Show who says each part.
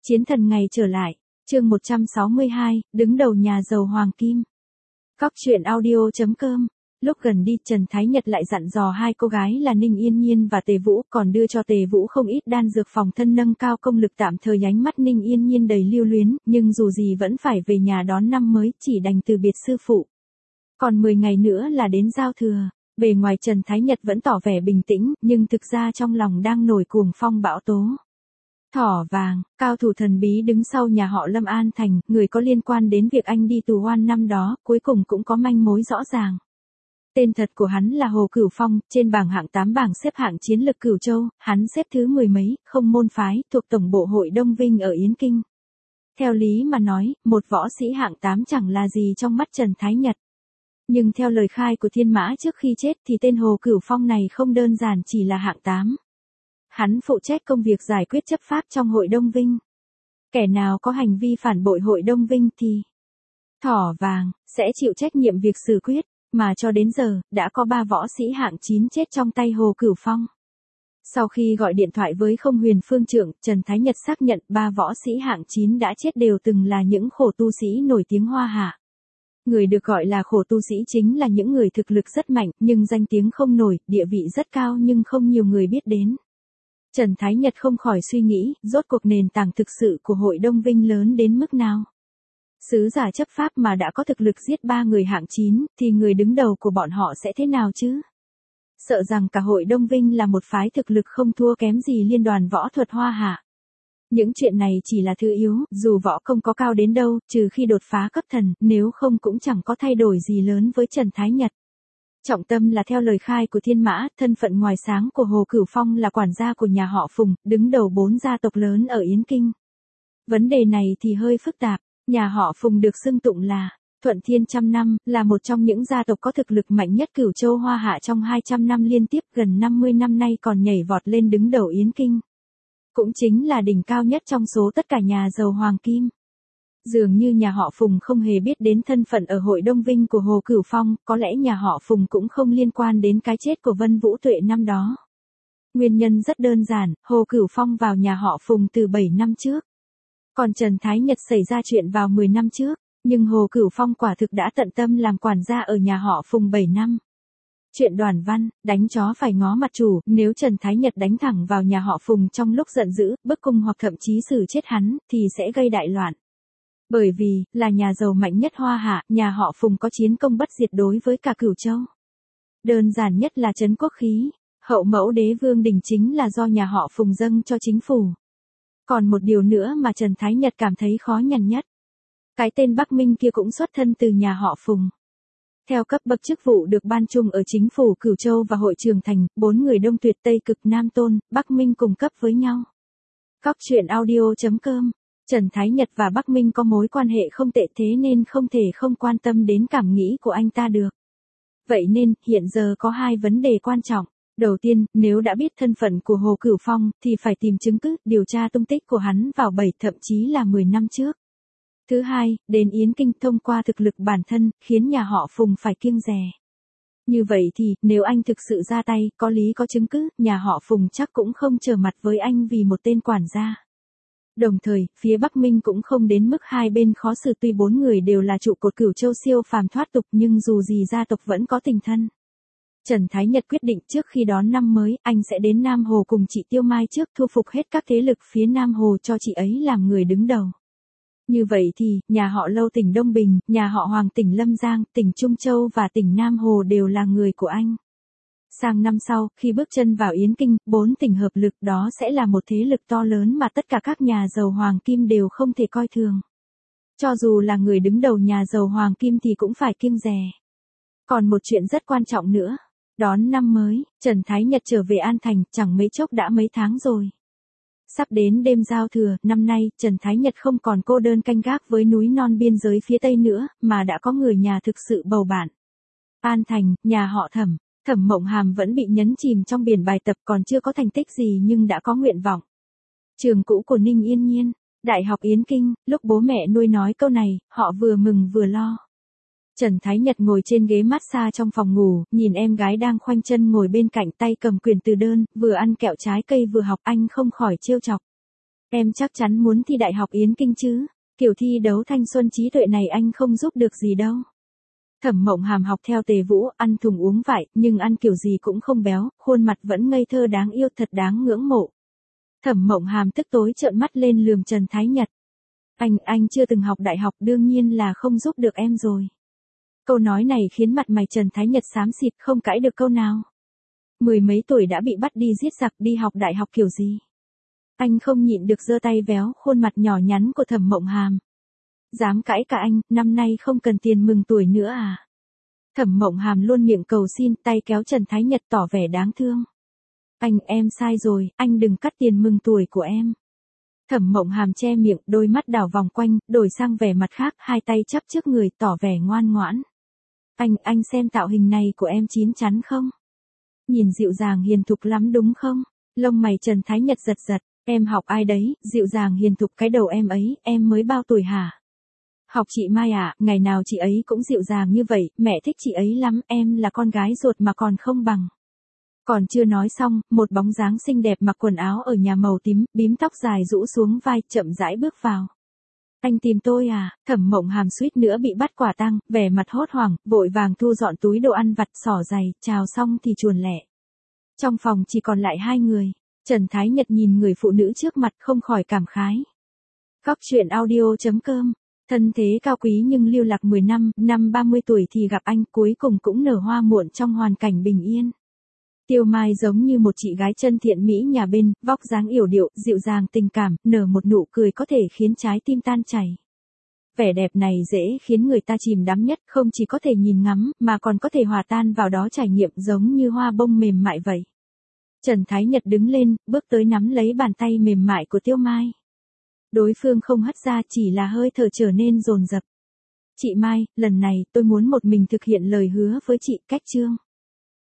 Speaker 1: Chiến thần ngày trở lại, chương 162, đứng đầu nhà giàu hoàng kim. Góc truyện audio.com. Lúc gần đi, Trần Thái Nhật lại dặn dò hai cô gái là Ninh Yên Nhiên và Tề Vũ, còn đưa cho Tề Vũ không ít đan dược phòng thân nâng cao công lực. Tạm thời ánh mắt Ninh Yên Nhiên đầy lưu luyến, nhưng dù gì vẫn phải về nhà đón năm mới, chỉ đành từ biệt sư phụ. Còn 10 ngày nữa là đến giao thừa. Bề ngoài Trần Thái Nhật vẫn tỏ vẻ bình tĩnh, nhưng thực ra trong lòng đang nổi cuồng phong bão tố. Thỏ vàng, cao thủ thần bí đứng sau nhà họ Lâm An Thành, người có liên quan đến việc anh đi tù oan năm đó, cuối cùng cũng có manh mối rõ ràng. Tên thật của hắn là Hồ Cửu Phong, trên bảng hạng 8 bảng xếp hạng chiến lực Cửu Châu, hắn xếp thứ 10 mấy, không môn phái, thuộc tổng bộ hội Đông Vinh ở Yến Kinh. Theo lý mà nói, một võ sĩ hạng 8 chẳng là gì trong mắt Trần Thái Nhật. Nhưng theo lời khai của Thiên Mã trước khi chết thì tên Hồ Cửu Phong này không đơn giản chỉ là hạng 8. Hắn phụ trách công việc giải quyết chấp pháp trong hội Đông Vinh. Kẻ nào có hành vi phản bội hội Đông Vinh thì thỏ vàng sẽ chịu trách nhiệm việc xử quyết, mà cho đến giờ, đã có 3 võ sĩ hạng 9 chết trong tay Hồ Cửu Phong. Sau khi gọi điện thoại với Không Huyền Phương Trượng, Trần Thái Nhật xác nhận 3 võ sĩ hạng 9 đã chết đều từng là những khổ tu sĩ nổi tiếng Hoa Hạ. Người được gọi là khổ tu sĩ chính là những người thực lực rất mạnh, nhưng danh tiếng không nổi, địa vị rất cao nhưng không nhiều người biết đến. Trần Thái Nhật không khỏi suy nghĩ, rốt cuộc nền tảng thực sự của hội Đông Vinh lớn đến mức nào. Sứ giả chấp pháp mà đã có thực lực giết 3 người hạng 9, thì người đứng đầu của bọn họ sẽ thế nào chứ? Sợ rằng cả hội Đông Vinh là một phái thực lực không thua kém gì liên đoàn võ thuật Hoa Hạ. Những chuyện này chỉ là thứ yếu, dù võ công có cao đến đâu, trừ khi đột phá cấp thần, nếu không cũng chẳng có thay đổi gì lớn với Trần Thái Nhật. Trọng tâm là theo lời khai của Thiên Mã, thân phận ngoài sáng của Hồ Cửu Phong là quản gia của nhà họ Phùng, đứng đầu 4 gia tộc lớn ở Yến Kinh. Vấn đề này thì hơi phức tạp, nhà họ Phùng được xưng tụng là Thuận Thiên trăm năm, là một trong những gia tộc có thực lực mạnh nhất Cửu Châu Hoa Hạ trong 200 năm liên tiếp, gần 50 năm nay còn nhảy vọt lên đứng đầu Yến Kinh. Cũng chính là đỉnh cao nhất trong số tất cả nhà giàu hoàng kim. Dường như nhà họ Phùng không hề biết đến thân phận ở hội Đông Vinh của Hồ Cửu Phong, có lẽ nhà họ Phùng cũng không liên quan đến cái chết của Vân Vũ Tuệ năm đó. Nguyên nhân rất đơn giản, Hồ Cửu Phong vào nhà họ Phùng từ 7 năm trước. Còn Trần Thái Nhật xảy ra chuyện vào 10 năm trước, nhưng Hồ Cửu Phong quả thực đã tận tâm làm quản gia ở nhà họ Phùng 7 năm. Chuyện Đoàn Văn, đánh chó phải ngó mặt chủ, nếu Trần Thái Nhật đánh thẳng vào nhà họ Phùng trong lúc giận dữ, bức cung hoặc thậm chí xử chết hắn, thì sẽ gây đại loạn. Bởi vì, là nhà giàu mạnh nhất Hoa Hạ, nhà họ Phùng có chiến công bất diệt đối với cả Cửu Châu. Đơn giản nhất là trấn quốc khí, hậu mẫu đế vương đình chính là do nhà họ Phùng dâng cho chính phủ. Còn một điều nữa mà Trần Thái Nhật cảm thấy khó nhằn nhất. Cái tên Bắc Minh kia cũng xuất thân từ nhà họ Phùng. Theo cấp bậc chức vụ được ban chung ở chính phủ Cửu Châu và hội Trường Thành, 4 người Đông Tuyệt Tây Cực Nam Tôn, Bắc Minh cùng cấp với nhau. Góc truyện audio.com. Trần Thái Nhật và Bắc Minh có mối quan hệ không tệ, thế nên không thể không quan tâm đến cảm nghĩ của anh ta được. Vậy nên, hiện giờ có 2 vấn đề quan trọng. Đầu tiên, nếu đã biết thân phận của Hồ Cửu Phong, thì phải tìm chứng cứ, điều tra tung tích của hắn vào 7 thậm chí là 10 năm trước. Thứ hai, đến Yến Kinh thông qua thực lực bản thân, khiến nhà họ Phùng phải kiêng dè. Như vậy thì, nếu anh thực sự ra tay, có lý có chứng cứ, nhà họ Phùng chắc cũng không trở mặt với anh vì một tên quản gia. Đồng thời, phía Bắc Minh cũng không đến mức hai bên khó xử, tuy 4 người đều là trụ cột Cửu Châu siêu phàm thoát tục nhưng dù gì gia tộc vẫn có tình thân. Trần Thái Nhật quyết định trước khi đón năm mới, anh sẽ đến Nam Hồ cùng chị Tiêu Mai trước, thu phục hết các thế lực phía Nam Hồ cho chị ấy làm người đứng đầu. Như vậy thì, nhà họ Lâu tỉnh Đông Bình, nhà họ Hoàng tỉnh Lâm Giang, tỉnh Trung Châu và tỉnh Nam Hồ đều là người của anh. Sang năm sau, khi bước chân vào Yến Kinh, 4 tỉnh hợp lực đó sẽ là một thế lực to lớn mà tất cả các nhà giàu hoàng kim đều không thể coi thường. Cho dù là người đứng đầu nhà giàu hoàng kim thì cũng phải kiêng dè. Còn một chuyện rất quan trọng nữa. Đón năm mới, Trần Thái Nhật trở về An Thành, chẳng mấy chốc đã mấy tháng rồi. Sắp đến đêm giao thừa, năm nay, Trần Thái Nhật không còn cô đơn canh gác với núi non biên giới phía Tây nữa, mà đã có người nhà thực sự bầu bạn. An Thành, nhà họ Thẩm. Thẩm Mộng Hàm vẫn bị nhấn chìm trong biển bài tập, còn chưa có thành tích gì nhưng đã có nguyện vọng. Trường cũ của Ninh Yên Nhiên, Đại học Yến Kinh, lúc bố mẹ nuôi nói câu này, họ vừa mừng vừa lo. Trần Thái Nhật ngồi trên ghế massage trong phòng ngủ, nhìn em gái đang khoanh chân ngồi bên cạnh, tay cầm quyển từ đơn, vừa ăn kẹo trái cây vừa học, anh không khỏi trêu chọc. Em chắc chắn muốn thi đại học Yến Kinh chứ, kiểu thi đấu thanh xuân trí tuệ này anh không giúp được gì đâu. Thẩm Mộng Hàm học theo Tề Vũ, ăn thùng uống vải, nhưng ăn kiểu gì cũng không béo, khuôn mặt vẫn ngây thơ đáng yêu, thật đáng ngưỡng mộ. Thẩm Mộng Hàm tức tối trợn mắt lên lườm Trần Thái Nhật. Anh chưa từng học đại học, đương nhiên là không giúp được em rồi. Câu nói này khiến mặt mày Trần Thái Nhật xám xịt, không cãi được câu nào. Mười mấy tuổi đã bị bắt đi giết giặc, đi học đại học kiểu gì? Anh không nhịn được giơ tay véo khuôn mặt nhỏ nhắn của Thẩm Mộng Hàm. Dám cãi cả anh, năm nay không cần tiền mừng tuổi nữa à? Thẩm Mộng Hàm luôn miệng cầu xin, tay kéo Trần Thái Nhật tỏ vẻ đáng thương. Em sai rồi, anh đừng cắt tiền mừng tuổi của em. Thẩm Mộng Hàm che miệng, đôi mắt đảo vòng quanh, đổi sang vẻ mặt khác, hai tay chắp trước người, tỏ vẻ ngoan ngoãn. Anh xem tạo hình này của em chín chắn không? Nhìn dịu dàng hiền thục lắm đúng không? Lông mày Trần Thái Nhật giật giật, em học ai đấy, dịu dàng hiền thục cái đầu em ấy, em mới bao tuổi hả? Học chị Mai à, ngày nào chị ấy cũng dịu dàng như vậy, mẹ thích chị ấy lắm, em là con gái ruột mà còn không bằng. Còn chưa nói xong, một bóng dáng xinh đẹp mặc quần áo ở nhà màu tím, bím tóc dài rũ xuống vai, chậm rãi bước vào. Anh tìm tôi à? Thẩm Mộng Hàm suýt nữa bị bắt quả tang, vẻ mặt hốt hoảng, vội vàng thu dọn túi đồ ăn vặt, xỏ giày, chào xong thì chuồn lẹ. Trong phòng chỉ còn lại hai người. Trần Thái Nhật nhìn người phụ nữ trước mặt không khỏi cảm khái. Góc truyện audio.com. Thân thế cao quý nhưng lưu lạc 10 năm, năm 30 tuổi thì gặp anh, cuối cùng cũng nở hoa muộn trong hoàn cảnh bình yên. Tiêu Mai giống như một chị gái chân thiện mỹ nhà bên, vóc dáng yểu điệu, dịu dàng tình cảm, nở một nụ cười có thể khiến trái tim tan chảy. Vẻ đẹp này dễ khiến người ta chìm đắm nhất, không chỉ có thể nhìn ngắm, mà còn có thể hòa tan vào đó trải nghiệm, giống như hoa bông mềm mại vậy. Trần Thái Nhật đứng lên, bước tới nắm lấy bàn tay mềm mại của Tiêu Mai. Đối phương không hất ra, chỉ là hơi thở trở nên dồn dập. Chị Mai, lần này tôi muốn một mình thực hiện lời hứa với chị, cách chương.